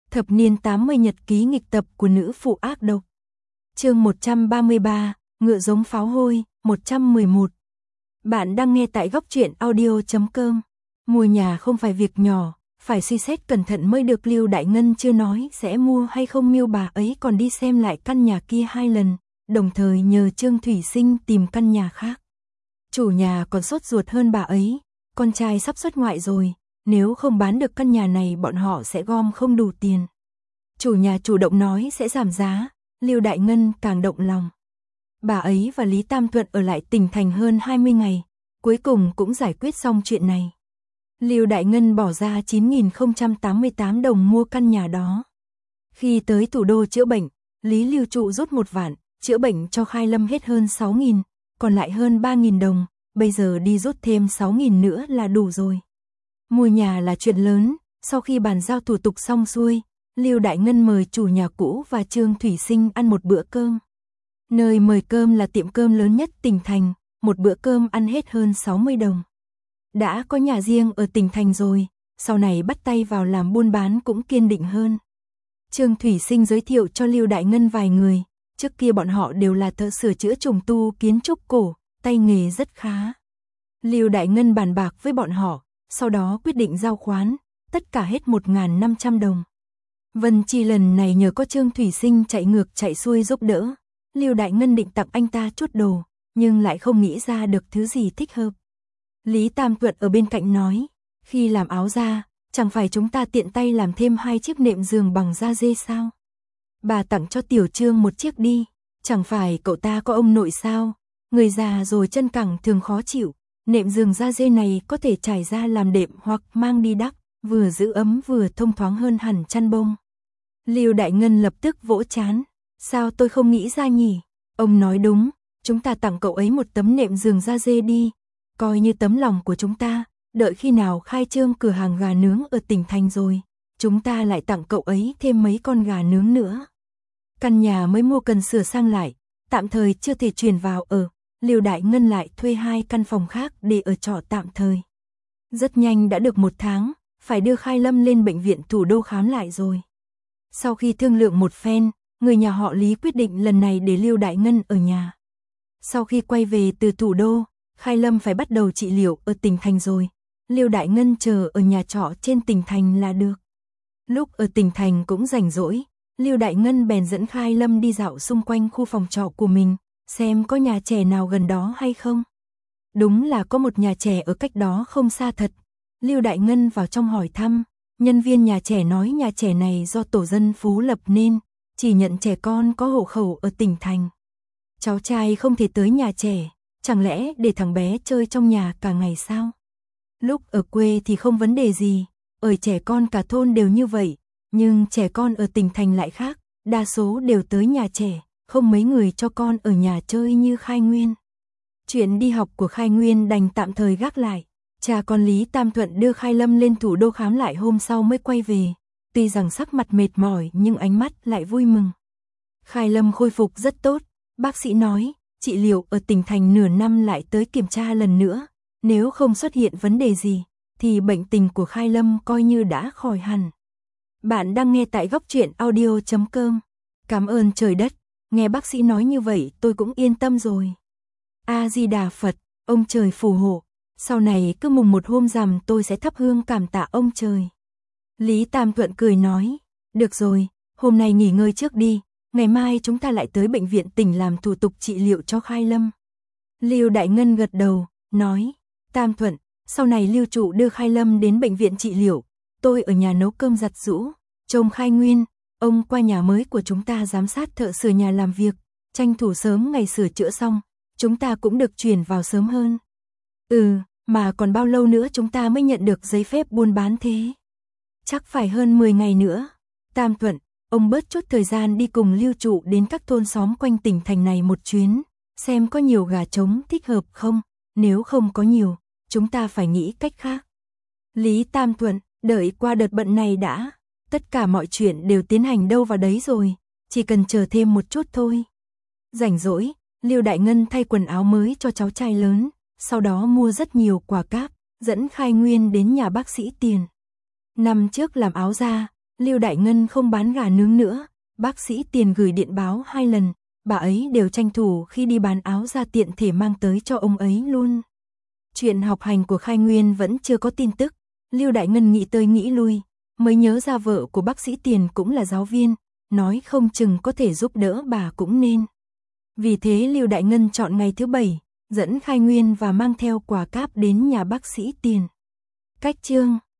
Thập niên 80 nhật ký nghịch tập của nữ phụ ác độc. Chương 133, ngựa giống pháo hôi, 111. Bạn đang nghe tại góc truyện audio.com. Mua nhà không phải việc nhỏ, phải suy xét cẩn thận mới được. Lưu Đại Ngân chưa nói sẽ mua hay không mua, bà ấy còn đi xem lại căn nhà kia 2 lần, đồng thời nhờ Trương Thủy Sinh tìm căn nhà khác. Chủ nhà còn sốt ruột hơn bà ấy, con trai sắp xuất ngoại rồi, nếu không bán được căn nhà này bọn họ sẽ gom không đủ tiền. Chủ nhà chủ động nói sẽ giảm giá, Lưu Đại Ngân càng động lòng. Bà ấy và Lý Tam Thuận ở lại tỉnh thành hơn 20 ngày, cuối cùng cũng giải quyết xong chuyện này. Lưu Đại Ngân bỏ ra 9.088 đồng mua căn nhà đó. Khi tới thủ đô chữa bệnh, Lý Lưu Trụ rút 1 vạn, chữa bệnh cho Khai Lâm hết hơn 6.000, còn lại hơn 3.000 đồng, bây giờ đi rút thêm 6.000 nữa là đủ rồi. Mua nhà là chuyện lớn, sau khi bàn giao thủ tục xong xuôi, Lưu Đại Ngân mời chủ nhà cũ và Trương Thủy Sinh ăn một bữa cơm. Nơi mời cơm là tiệm cơm lớn nhất tỉnh thành, một bữa cơm ăn hết hơn 60 đồng. Đã có nhà riêng ở tỉnh thành rồi, sau này bắt tay vào làm buôn bán cũng kiên định hơn. Trương Thủy Sinh giới thiệu cho Lưu Đại Ngân vài người, trước kia bọn họ đều là thợ sửa chữa trùng tu kiến trúc cổ, tay nghề rất khá. Lưu Đại Ngân bàn bạc với bọn họ, sau đó quyết định giao khoán, tất cả hết 1.500 đồng. Vân Chi lần này nhờ có Trương Thủy Sinh chạy ngược chạy xuôi giúp đỡ, Lưu Đại Ngân định tặng anh ta chút đồ, nhưng lại không nghĩ ra được thứ gì thích hợp. Lý Tam Thuận ở bên cạnh nói, khi làm áo da, chẳng phải chúng ta tiện tay làm thêm 2 chiếc nệm giường bằng da dê sao? Bà tặng cho Tiểu Trương 1 chiếc đi, chẳng phải cậu ta có ông nội sao? Người già rồi chân cẳng thường khó chịu, nệm giường da dê này có thể trải ra làm đệm hoặc mang đi đắp, vừa giữ ấm vừa thông thoáng hơn hẳn chăn bông. Lưu Đại Ngân lập tức vỗ trán, sao tôi không nghĩ ra nhỉ? Ông nói đúng, chúng ta tặng cậu ấy 1 tấm nệm giường da dê đi, coi như tấm lòng của chúng ta, đợi khi nào khai trương cửa hàng gà nướng ở tỉnh thành rồi, chúng ta lại tặng cậu ấy thêm mấy con gà nướng nữa. Căn nhà mới mua cần sửa sang lại, tạm thời chưa thể chuyển vào ở, Lưu Đại Ngân lại thuê 2 căn phòng khác để ở trọ tạm thời. Rất nhanh đã được 1 tháng, phải đưa Khai Lâm lên bệnh viện thủ đô khám lại rồi. Sau khi thương lượng một phen, người nhà họ Lý quyết định lần này để Lưu Đại Ngân ở nhà. Sau khi quay về từ thủ đô, Khai Lâm phải bắt đầu trị liệu ở tỉnh thành rồi, Lưu Đại Ngân chờ ở nhà trọ trên tỉnh thành là được. Lúc ở tỉnh thành cũng rảnh rỗi, Lưu Đại Ngân bèn dẫn Khai Lâm đi dạo xung quanh khu phòng trọ của mình, xem có nhà trẻ nào gần đó hay không. Đúng là có một nhà trẻ ở cách đó không xa thật. Lưu Đại Ngân vào trong hỏi thăm, nhân viên nhà trẻ nói nhà trẻ này do tổ dân phố lập nên, chỉ nhận trẻ con có hộ khẩu ở tỉnh thành. Cháu trai không thể tới nhà trẻ, chẳng lẽ để thằng bé chơi trong nhà cả ngày sao? Lúc ở quê thì không vấn đề gì, ở trẻ con cả thôn đều như vậy, nhưng trẻ con ở tỉnh thành lại khác, đa số đều tới nhà trẻ, không mấy người cho con ở nhà chơi như Khai Nguyên. Chuyện đi học của Khai Nguyên đành tạm thời gác lại, cha con Lý Tam Thuận đưa Khai Lâm lên thủ đô khám lại hôm sau mới quay về, tuy rằng sắc mặt mệt mỏi nhưng ánh mắt lại vui mừng. Khai Lâm khôi phục rất tốt, bác sĩ nói, trị liệu ở tỉnh thành nửa năm lại tới kiểm tra lần nữa, nếu không xuất hiện vấn đề gì, thì bệnh tình của Khai Lâm coi như đã khỏi hẳn. Bạn đang nghe tại góc truyện audio.com. Cảm ơn trời đất, nghe bác sĩ nói như vậy tôi cũng yên tâm rồi. A Di Đà Phật, ông trời phù hộ, sau này cứ mùng 1 hôm rằm tôi sẽ thắp hương cảm tạ ông trời. Lý Tam Thuận cười nói, được rồi, hôm nay nghỉ ngơi trước đi, ngày mai chúng ta lại tới bệnh viện tỉnh làm thủ tục trị liệu cho Khai Lâm. Lưu Đại Ngân gật đầu, nói, Tam Thuận, sau này Lưu Trụ đưa Khai Lâm đến bệnh viện trị liệu, tôi ở nhà nấu cơm giặt giũ, trông Khai Nguyên, ông qua nhà mới của chúng ta giám sát thợ sửa nhà làm việc, tranh thủ sớm ngày sửa chữa xong, chúng ta cũng được chuyển vào sớm hơn. Mà còn bao lâu nữa chúng ta mới nhận được giấy phép buôn bán thế? Chắc phải hơn 10 ngày nữa. Tam Thuận, ông bớt chút thời gian đi cùng Lưu Trụ đến các thôn xóm quanh tỉnh thành này một chuyến, xem có nhiều gà trống thích hợp không, nếu không có nhiều, chúng ta phải nghĩ cách khác. Lý Tam Thuận, đợi qua đợt bận này đã, tất cả mọi chuyện đều tiến hành đâu vào đấy rồi, chỉ cần chờ thêm một chút thôi. Rảnh rỗi, Lưu Đại Ngân thay quần áo mới cho cháu trai lớn, sau đó mua rất nhiều quà cáp, dẫn Khai Nguyên đến nhà bác sĩ Tiền. Năm trước làm áo da, Lưu Đại Ngân không bán gà nướng nữa, bác sĩ Tiền gửi điện báo 2 lần, bà ấy đều tranh thủ khi đi bán áo ra tiện thể mang tới cho ông ấy luôn. Chuyện học hành của Khai Nguyên vẫn chưa có tin tức, Lưu Đại Ngân nghĩ tới nghĩ lui, mới nhớ ra vợ của bác sĩ Tiền cũng là giáo viên, nói không chừng có thể giúp đỡ bà cũng nên. Vì thế Lưu Đại Ngân chọn ngày thứ 7, dẫn Khai Nguyên và mang theo quà cáp đến nhà bác sĩ Tiền. Cách chương